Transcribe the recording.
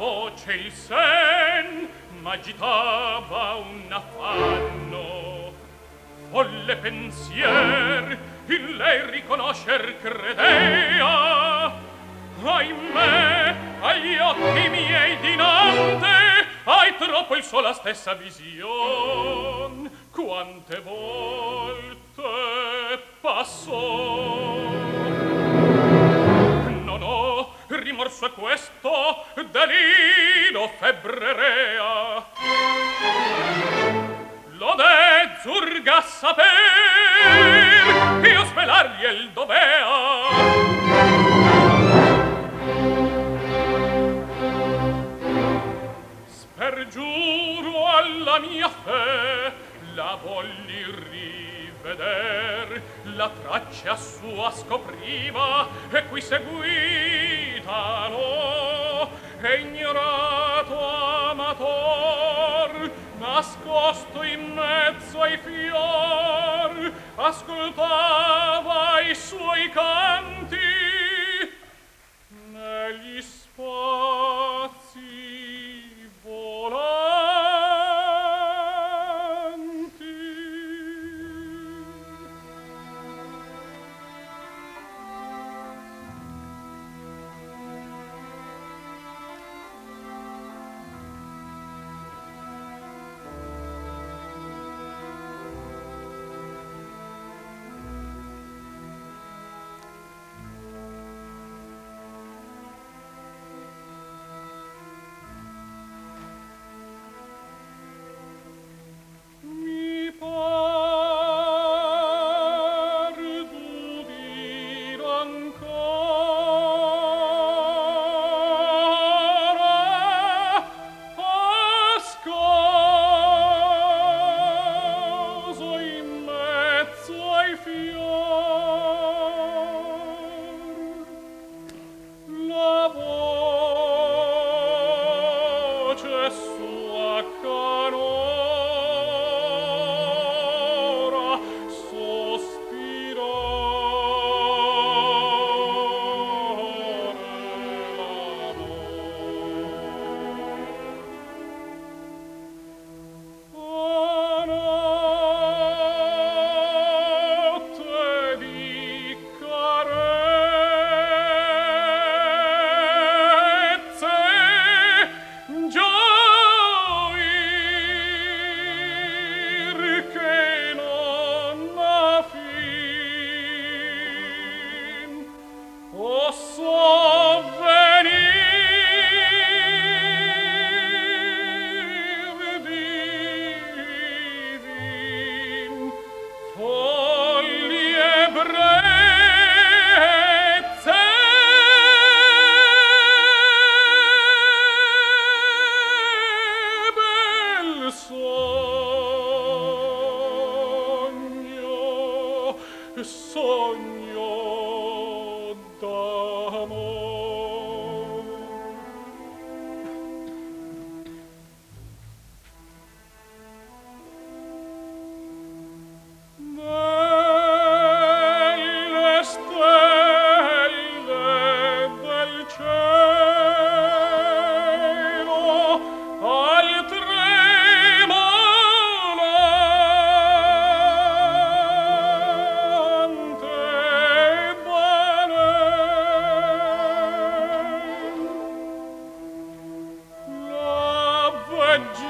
voce il sen m'agitava un affanno. Folle pensier in lei riconoscer credea. Ahimè, agli occhi miei dinante hai troppo il suo la stessa vision. Quante volte passò. Non ho rimorso è questo, delino febbrerea. Lo de zurga saper, io svelargli il dovea. Spergiuro alla mia fe, la volli riveder, la traccia sua scopriva, e qui seguitano, e ignorato amator, nascosto in mezzo ai fior, ascoltava i suoi canti negli spazi volanti. Mi par d'udir ancora a scaso in mezzo ai fior la voce sua canora sospirare l'amor. A notte di carezze gioir che non ha fin, o sovvenir divin folli ebbrezze. Bel sogno, sogno d'amor. Nelle stelle del cielo al tremolante banen la